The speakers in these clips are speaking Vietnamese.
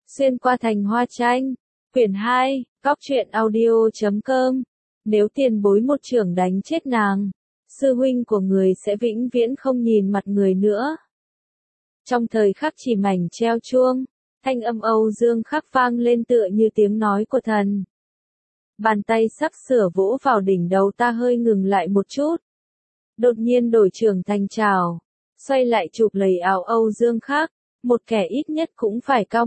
Xuyên qua thành hoa tranh, quyển 2, Cóc truyện audio.com. Nếu tiền bối một chưởng đánh chết nàng, sư huynh của người sẽ vĩnh viễn không nhìn mặt người nữa. Trong thời khắc chỉ mảnh treo chuông, thanh âm Âu Dương Khắc vang lên tựa như tiếng nói của thần. Bàn tay sắp sửa vỗ vào đỉnh đầu ta hơi ngừng lại một chút. Đột nhiên đổi chưởng thành trảo, xoay lại chụp lấy áo Âu Dương Khắc. Một kẻ ít nhất cũng phải cao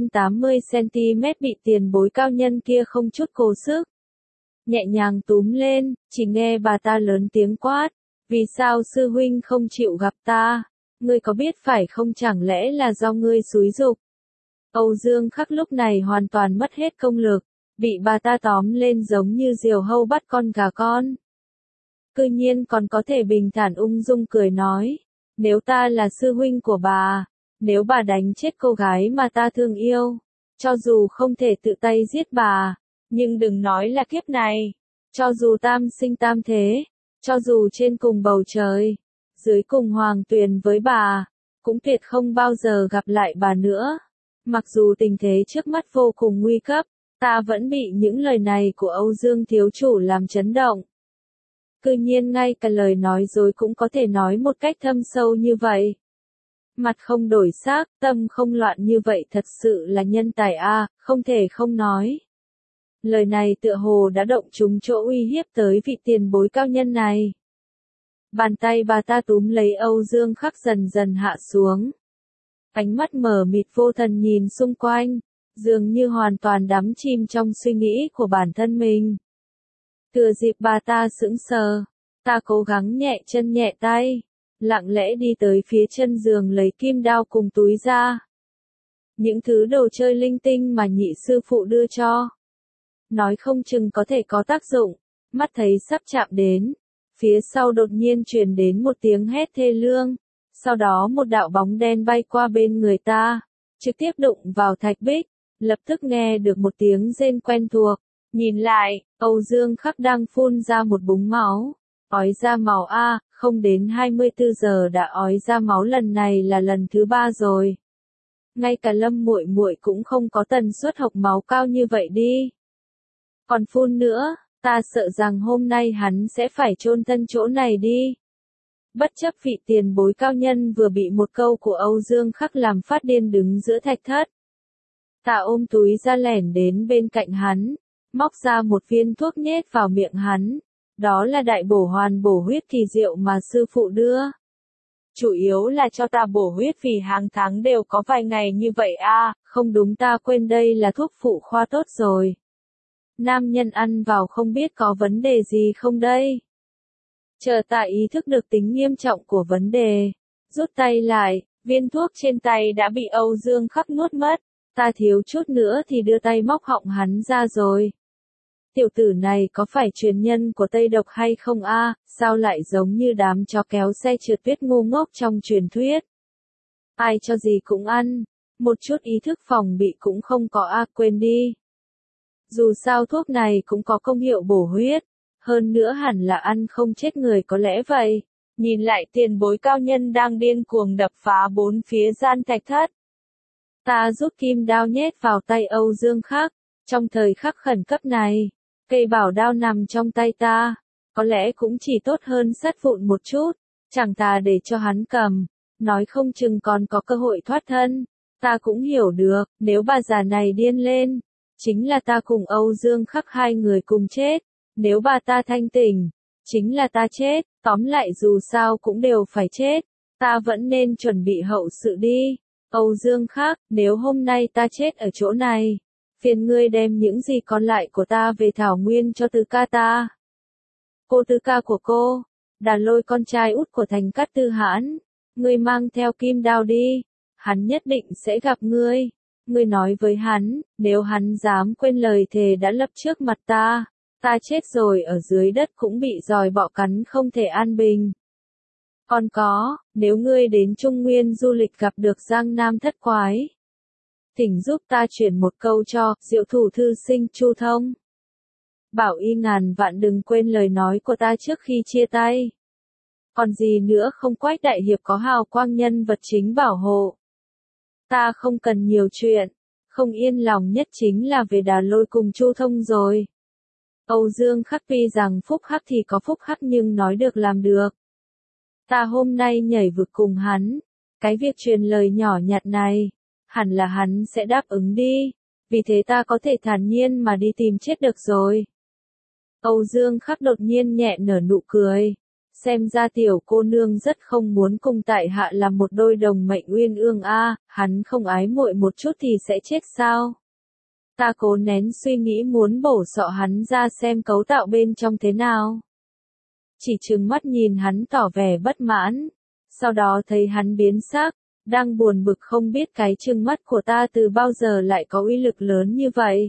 180cm bị tiền bối cao nhân kia không chút cố sức. Nhẹ nhàng túm lên, chỉ nghe bà ta lớn tiếng quát. Vì sao sư huynh không chịu gặp ta? Ngươi có biết phải không, chẳng lẽ là do ngươi xúi giục? Âu Dương Khắc lúc này hoàn toàn mất hết công lực, bị bà ta tóm lên giống như diều hâu bắt con gà con. Cư nhiên còn có thể bình thản ung dung cười nói. Nếu ta là sư huynh của bà, nếu bà đánh chết cô gái mà ta thương yêu, cho dù không thể tự tay giết bà, nhưng đừng nói là kiếp này, cho dù tam sinh tam thế, cho dù trên cùng bầu trời, dưới cùng hoàng tuyền với bà, cũng tuyệt không bao giờ gặp lại bà nữa. Mặc dù tình thế trước mắt vô cùng nguy cấp, ta vẫn bị những lời này của Âu Dương thiếu chủ làm chấn động. Cư nhiên ngay cả lời nói dối cũng có thể nói một cách thâm sâu như vậy. Mặt không đổi sắc, tâm không loạn như vậy thật sự là nhân tài a, không thể không nói. Lời này tựa hồ đã động trúng chỗ uy hiếp tới vị tiền bối cao nhân này. Bàn tay bà ta túm lấy Âu Dương Khắc dần dần hạ xuống. Ánh mắt mờ mịt vô thần nhìn xung quanh, dường như hoàn toàn đắm chìm trong suy nghĩ của bản thân mình. Thừa dịp bà ta sững sờ, ta cố gắng nhẹ chân nhẹ tay, lặng lẽ đi tới phía chân giường lấy kim đao cùng túi ra. Những thứ đồ chơi linh tinh mà nhị sư phụ đưa cho. Nói không chừng có thể có tác dụng, mắt thấy sắp chạm đến. Phía sau đột nhiên truyền đến một tiếng hét thê lương. Sau đó một đạo bóng đen bay qua bên người ta, trực tiếp đụng vào thạch bích, lập tức nghe được một tiếng rên quen thuộc. Nhìn lại, Âu Dương Khắc đang phun ra một búng máu. Ói ra máu a, không đến 24 giờ đã ói ra máu, lần này là lần thứ 3 rồi. Ngay cả Lâm muội muội cũng không có tần suất hộc máu cao như vậy đi. Còn phun nữa, ta sợ rằng hôm nay hắn sẽ phải chôn thân chỗ này đi. Bất chấp vị tiền bối cao nhân vừa bị một câu của Âu Dương Khắc làm phát điên đứng giữa thạch thất. Ta ôm túi ra lẻn đến bên cạnh hắn, móc ra một viên thuốc nhét vào miệng hắn. Đó là đại bổ hoàn bổ huyết kỳ diệu mà sư phụ đưa. Chủ yếu là cho ta bổ huyết vì hàng tháng đều có vài ngày như vậy a, không đúng, ta quên đây là thuốc phụ khoa tốt rồi. Nam nhân ăn vào không biết có vấn đề gì không đây. Chờ ta ý thức được tính nghiêm trọng của vấn đề, rút tay lại, viên thuốc trên tay đã bị Âu Dương Khắc nuốt mất. Ta thiếu chút nữa thì đưa tay móc họng hắn ra rồi. Tiểu tử này có phải truyền nhân của Tây Độc hay không a? Sao lại giống như đám chó kéo xe trượt tuyết ngu ngốc trong truyền thuyết? Ai cho gì cũng ăn, một chút ý thức phòng bị cũng không có a, quên đi. Dù sao thuốc này cũng có công hiệu bổ huyết, hơn nữa hẳn là ăn không chết người có lẽ vậy. Nhìn lại tiền bối cao nhân đang điên cuồng đập phá bốn phía gian thạch thất. Ta rút kim đao nhét vào tay Âu Dương Khắc, trong thời khắc khẩn cấp này. Cây bảo đao nằm trong tay ta, có lẽ cũng chỉ tốt hơn sắt vụn một chút, chẳng thà để cho hắn cầm, nói không chừng còn có cơ hội thoát thân. Ta cũng hiểu được, nếu bà già này điên lên, chính là ta cùng Âu Dương Khắc hai người cùng chết, nếu bà ta thanh tỉnh, chính là ta chết, tóm lại dù sao cũng đều phải chết, ta vẫn nên chuẩn bị hậu sự đi. Âu Dương Khắc, nếu hôm nay ta chết ở chỗ này, phiền ngươi đem những gì còn lại của ta về thảo nguyên cho tứ ca ta. Cô tứ ca của cô, Đà Lôi con trai út của Thành Cát Tư Hãn, ngươi mang theo kim đao đi, hắn nhất định sẽ gặp ngươi. Ngươi nói với hắn, nếu hắn dám quên lời thề đã lập trước mặt ta, ta chết rồi ở dưới đất cũng bị giòi bọ cắn không thể an bình. Còn có, nếu ngươi đến Trung Nguyên du lịch gặp được Giang Nam thất quái, thỉnh giúp ta chuyển một câu cho Diệu Thủ thư sinh Chu Thông. Bảo y ngàn vạn đừng quên lời nói của ta trước khi chia tay. Còn gì nữa không, Quách đại hiệp có hào quang nhân vật chính bảo hộ. Ta không cần nhiều chuyện, Không yên lòng nhất chính là về Đà Lôi cùng Chu Thông rồi. Âu Dương Khắc tuy rằng phúc hắc thì có phúc hắc nhưng nói được làm được. Ta hôm nay nhảy vực cùng hắn, cái việc truyền lời nhỏ nhặt này, hẳn là hắn sẽ đáp ứng đi, vì thế ta có thể thản nhiên mà đi tìm chết được rồi. Âu Dương Khắc đột nhiên nhẹ nở nụ cười, xem ra tiểu cô nương rất không muốn cùng tại hạ làm một đôi đồng mệnh uyên ương a, hắn không ái muội một chút thì sẽ chết sao? Ta cố nén suy nghĩ muốn bổ sọ hắn ra xem cấu tạo bên trong thế nào. Chỉ trừng mắt nhìn hắn tỏ vẻ bất mãn, sau đó thấy hắn biến sắc, đang buồn bực không biết cái trừng mắt của ta từ bao giờ lại có uy lực lớn như vậy.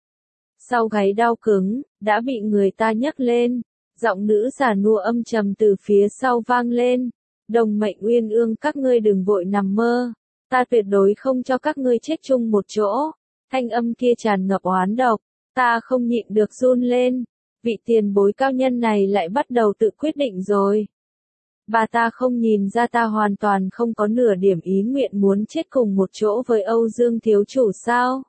Sau gáy đau cứng, đã bị người ta nhấc lên, giọng nữ già nua âm trầm từ phía sau vang lên, đồng mệnh uyên ương các ngươi đừng vội nằm mơ, ta tuyệt đối không cho các ngươi chết chung một chỗ. Thanh âm kia tràn ngập oán độc, ta không nhịn được run lên, vị tiền bối cao nhân này lại bắt đầu tự quyết định rồi. Bà ta không nhìn ra ta hoàn toàn không có nửa điểm ý nguyện muốn chết cùng một chỗ với Âu Dương thiếu chủ sao?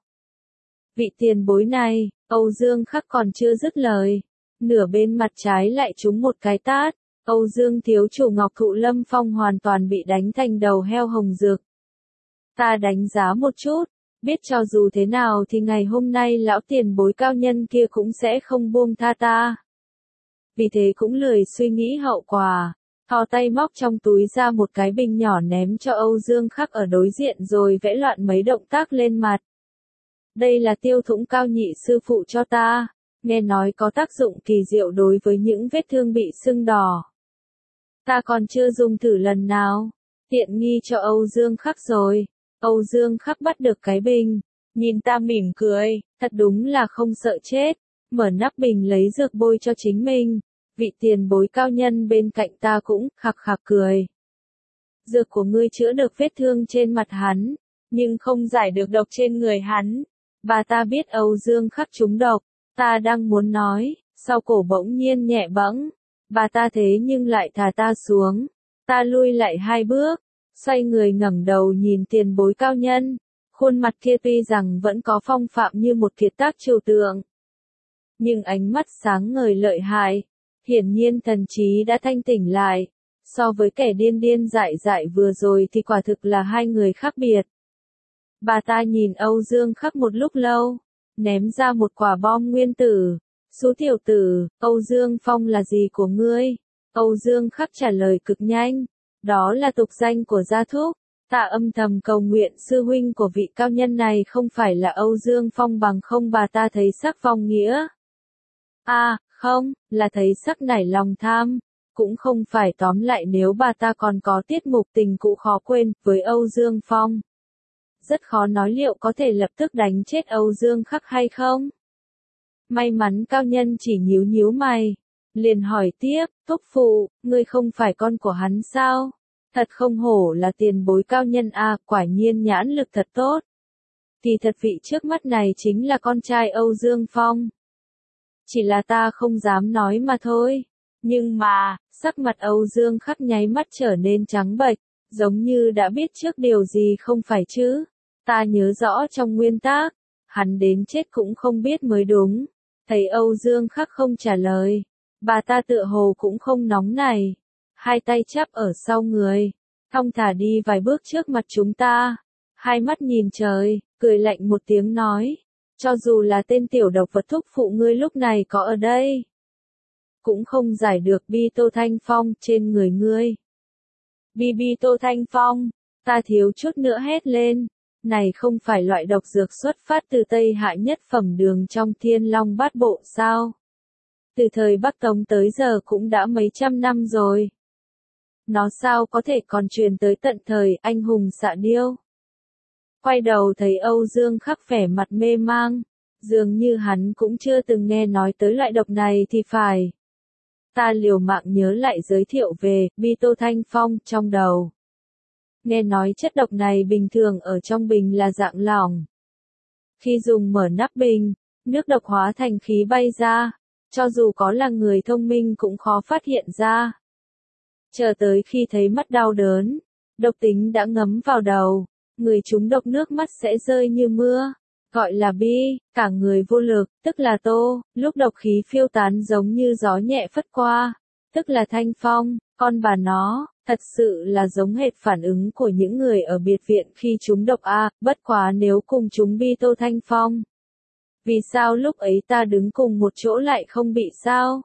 Vị tiền bối này, Âu Dương Khắc còn chưa dứt lời, nửa bên mặt trái lại trúng một cái tát, Âu Dương thiếu chủ Ngọc Thụ Lâm Phong hoàn toàn bị đánh thành đầu heo hồng rực. Ta đánh giá một chút, biết cho dù thế nào thì ngày hôm nay lão tiền bối cao nhân kia cũng sẽ không buông tha ta. Vì thế cũng lười suy nghĩ hậu quả, thò tay móc trong túi ra một cái bình nhỏ ném cho Âu Dương Khắc ở đối diện rồi vẽ loạn mấy động tác lên mặt. Đây là Tiêu Thũng cao nhị sư phụ cho ta, nghe nói có tác dụng kỳ diệu đối với những vết thương bị sưng đỏ. Ta còn chưa dùng thử lần nào, tiện nghi cho Âu Dương Khắc rồi. Âu Dương Khắc bắt được cái bình, nhìn ta mỉm cười, thật đúng là không sợ chết, mở nắp bình lấy dược bôi cho chính mình, vị tiền bối cao nhân bên cạnh ta cũng khạc khạc cười. Dược của ngươi chữa được vết thương trên mặt hắn, nhưng không giải được độc trên người hắn. Bà ta biết Âu Dương Khắc trúng độc, ta đang muốn nói, sau cổ bỗng nhiên nhẹ bẫng, bà ta thế nhưng lại thả ta xuống, ta lui lại 2 bước. Xoay người ngẩng đầu nhìn tiền bối cao nhân, khuôn mặt kia tuy rằng vẫn có phong phạm như một kiệt tác trừu tượng, nhưng ánh mắt sáng ngời lợi hại, hiển nhiên thần trí đã thanh tỉnh lại, so với kẻ điên điên dại dại vừa rồi thì quả thực là hai người khác biệt. Bà ta nhìn Âu Dương Khắc một lúc lâu, ném ra một quả bom nguyên tử, "Xú tiểu tử, Âu Dương Phong là gì của ngươi?" Âu Dương Khắc trả lời cực nhanh, "Đó là tục danh của gia thúc." Ta âm thầm cầu nguyện sư huynh của vị cao nhân này không phải là Âu Dương Phong, bằng không bà ta thấy sắc phong nghĩa. Không, là thấy sắc nảy lòng tham. Cũng không phải, tóm lại nếu bà ta còn có tiết mục tình cũ khó quên với Âu Dương Phong. Rất khó nói liệu có thể lập tức đánh chết Âu Dương Khắc hay không. May mắn cao nhân chỉ nhíu nhíu mày, liền hỏi tiếp, "Thúc phụ, ngươi không phải con của hắn sao? Thật không hổ là tiền bối cao nhân a, quả nhiên nhãn lực thật tốt." Kỳ thật vị trước mắt này chính là con trai Âu Dương Phong. Chỉ là ta không dám nói mà thôi. Nhưng mà, sắc mặt Âu Dương Khắc nháy mắt trở nên trắng bệch, giống như đã biết trước điều gì không phải chứ. Ta nhớ rõ trong nguyên tác, hắn đến chết cũng không biết mới đúng. Thấy Âu Dương Khắc không trả lời, bà ta tựa hồ cũng không nóng nảy, hai tay chắp ở sau người, thong thả đi vài bước trước mặt chúng ta, hai mắt nhìn trời, cười lạnh một tiếng nói, "Cho dù là tên tiểu độc vật thúc phụ ngươi lúc này có ở đây, cũng không giải được Bi Tô Thanh Phong trên người ngươi." Bi Tô Thanh Phong, ta thiếu chút nữa hét lên, này không phải loại độc dược xuất phát từ Tây Hạ nhất phẩm đường trong Thiên Long Bát Bộ sao? Từ thời Bắc Tống tới giờ cũng đã mấy trăm năm rồi. Nó sao có thể còn truyền tới tận thời anh hùng Xạ Điêu? Quay đầu thấy Âu Dương Khắc vẻ mặt mê mang, dường như hắn cũng chưa từng nghe nói tới loại độc này thì phải. Ta liều mạng nhớ lại giới thiệu về Bi Tô Thanh Phong trong đầu. Nghe nói chất độc này bình thường ở trong bình là dạng lỏng. Khi dùng mở nắp bình, nước độc hóa thành khí bay ra, cho dù có là người thông minh cũng khó phát hiện ra. Chờ tới khi thấy mắt đau đớn, độc tính đã ngấm vào đầu, người trúng độc nước mắt sẽ rơi như mưa. Gọi là bi, cả người vô lực, tức là tô, lúc độc khí phiêu tán giống như gió nhẹ phất qua, tức là thanh phong, con bà nó, thật sự là giống hệt phản ứng của những người ở biệt viện khi chúng độc a, bất quá nếu cùng chúng bi tô thanh phong. Vì sao lúc ấy ta đứng cùng một chỗ lại không bị sao?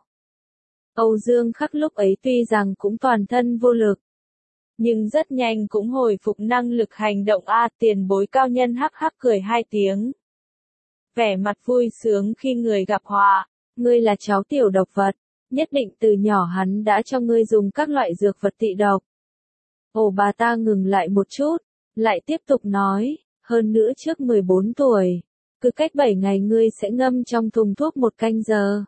Âu Dương Khắc lúc ấy tuy rằng cũng toàn thân vô lực, nhưng rất nhanh cũng hồi phục năng lực hành động a, tiền bối cao nhân hắc hắc cười hai tiếng. Vẻ mặt vui sướng khi người gặp họa, ngươi là cháu tiểu độc vật, nhất định từ nhỏ hắn đã cho ngươi dùng các loại dược vật tị độc. Ồ, bà ta ngừng lại một chút, lại tiếp tục nói, hơn nữa trước 14 tuổi, cứ cách 7 ngày ngươi sẽ ngâm trong thùng thuốc 1 canh giờ.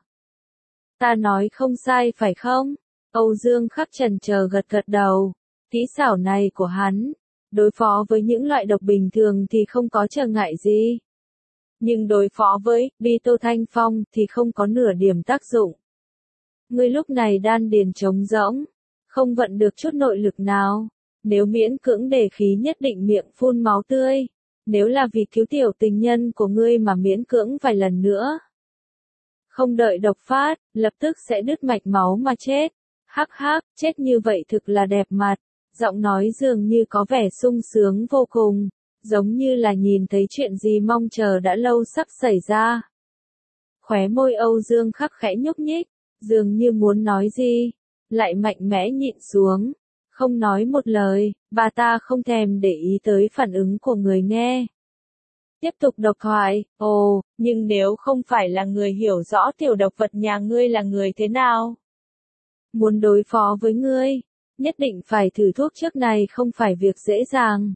Ta nói không sai phải không? Âu Dương Khắc chần chờ gật gật đầu, kỹ xảo này của hắn, đối phó với những loại độc bình thường thì không có trở ngại gì. Nhưng đối phó với bi tô thanh phong thì không có nửa điểm tác dụng. Ngươi lúc này đan điền trống rỗng, không vận được chút nội lực nào, nếu miễn cưỡng đề khí nhất định miệng phun máu tươi, nếu là vì cứu tiểu tình nhân của ngươi mà miễn cưỡng vài lần nữa. Không đợi độc phát, lập tức sẽ đứt mạch máu mà chết. Hắc hắc, chết như vậy thực là đẹp mặt, giọng nói dường như có vẻ sung sướng vô cùng, giống như là nhìn thấy chuyện gì mong chờ đã lâu sắp xảy ra. Khóe môi Âu Dương Khắc khẽ nhúc nhích, dường như muốn nói gì, lại mạnh mẽ nhịn xuống, không nói một lời, bà ta không thèm để ý tới phản ứng của người nghe. Tiếp tục độc thoại, ồ, nhưng nếu không phải là người hiểu rõ tiểu độc vật nhà ngươi là người thế nào? Muốn đối phó với ngươi, nhất định phải thử thuốc trước này không phải việc dễ dàng.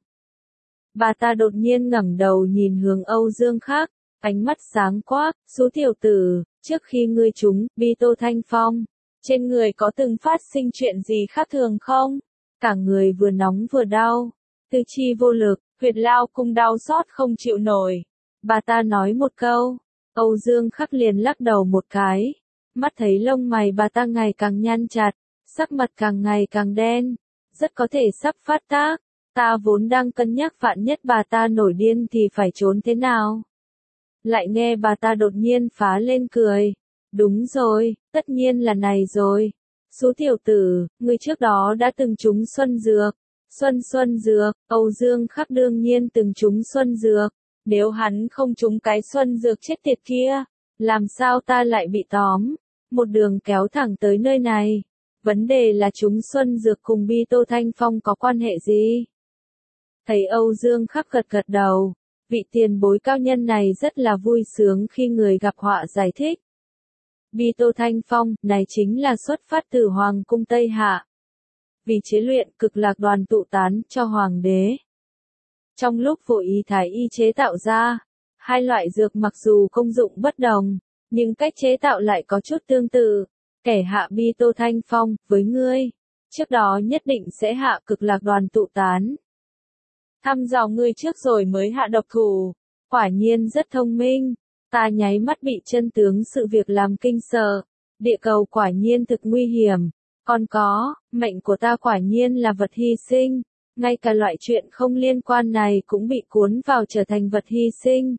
Bà ta đột nhiên ngẩng đầu nhìn hướng Âu Dương Khắc, ánh mắt sáng quắc, số tiểu tử, trước khi ngươi trúng bi tô thanh phong, trên người có từng phát sinh chuyện gì khác thường không? Cả người vừa nóng vừa đau, tứ chi vô lực, huyệt lao cung đau xót không chịu nổi. Bà ta nói một câu, Âu Dương Khắc liền lắc đầu một cái, mắt thấy lông mày bà ta ngày càng nhăn chặt, sắc mặt càng ngày càng đen, rất có thể sắp phát tác. Ta vốn đang cân nhắc vạn nhất bà ta nổi điên thì phải trốn thế nào. Lại nghe bà ta đột nhiên phá lên cười. Đúng rồi, tất nhiên là này rồi. Số tiểu tử, ngươi trước đó đã từng trúng xuân dược. Xuân dược, Âu Dương Khắc đương nhiên từng trúng xuân dược. Nếu hắn không trúng cái xuân dược chết tiệt kia, làm sao ta lại bị tóm? Một đường kéo thẳng tới nơi này. Vấn đề là trúng xuân dược cùng bi tô thanh phong có quan hệ gì? Thấy Âu Dương Khắc gật gật đầu, vị tiền bối cao nhân này rất là vui sướng khi người gặp họa giải thích. Bi tô thanh phong, này chính là xuất phát từ Hoàng cung Tây Hạ. Vì chế luyện cực lạc đoàn tụ tán cho Hoàng đế. Trong lúc vô ý thái y chế tạo ra, hai loại dược mặc dù công dụng bất đồng, nhưng cách chế tạo lại có chút tương tự. Kẻ hạ bi tô thanh phong, với ngươi, trước đó nhất định sẽ hạ cực lạc đoàn tụ tán. Thăm dò ngươi trước rồi mới hạ độc thủ, quả nhiên rất thông minh. Ta nháy mắt bị chân tướng sự việc làm kinh sợ, địa cầu quả nhiên thực nguy hiểm, còn có, mệnh của ta quả nhiên là vật hy sinh, ngay cả loại chuyện không liên quan này cũng bị cuốn vào trở thành vật hy sinh.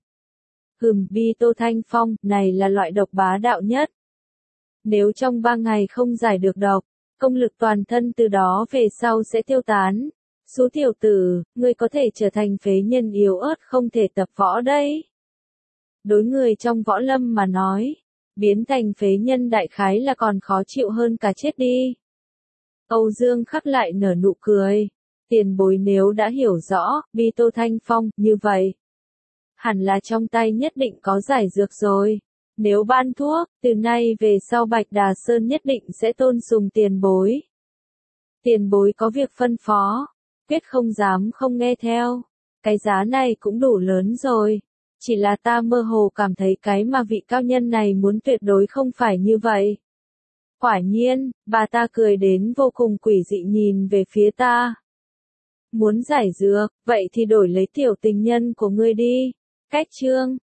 Bi tô thanh phong, này là loại độc bá đạo nhất. Nếu trong 3 ngày không giải được độc, công lực toàn thân từ đó về sau sẽ tiêu tán. Số tiểu tử, ngươi có thể trở thành phế nhân yếu ớt không thể tập võ đấy. Đối người trong võ lâm mà nói, biến thành phế nhân đại khái là còn khó chịu hơn cả chết đi. Âu Dương Khắc lại nở nụ cười. Tiền bối nếu đã hiểu rõ, bi tô thanh phong, như vậy. Hẳn là trong tay nhất định có giải dược rồi. Nếu ban thuốc, từ nay về sau Bạch Đà Sơn nhất định sẽ tôn sùng tiền bối. Tiền bối có việc phân phó, quyết không dám không nghe theo. Cái giá này cũng đủ lớn rồi. Chỉ là ta mơ hồ cảm thấy cái mà vị cao nhân này muốn tuyệt đối không phải như vậy. Quả nhiên, bà ta cười đến vô cùng quỷ dị nhìn về phía ta. Muốn giải dược, vậy thì đổi lấy tiểu tình nhân của ngươi đi. Cách chương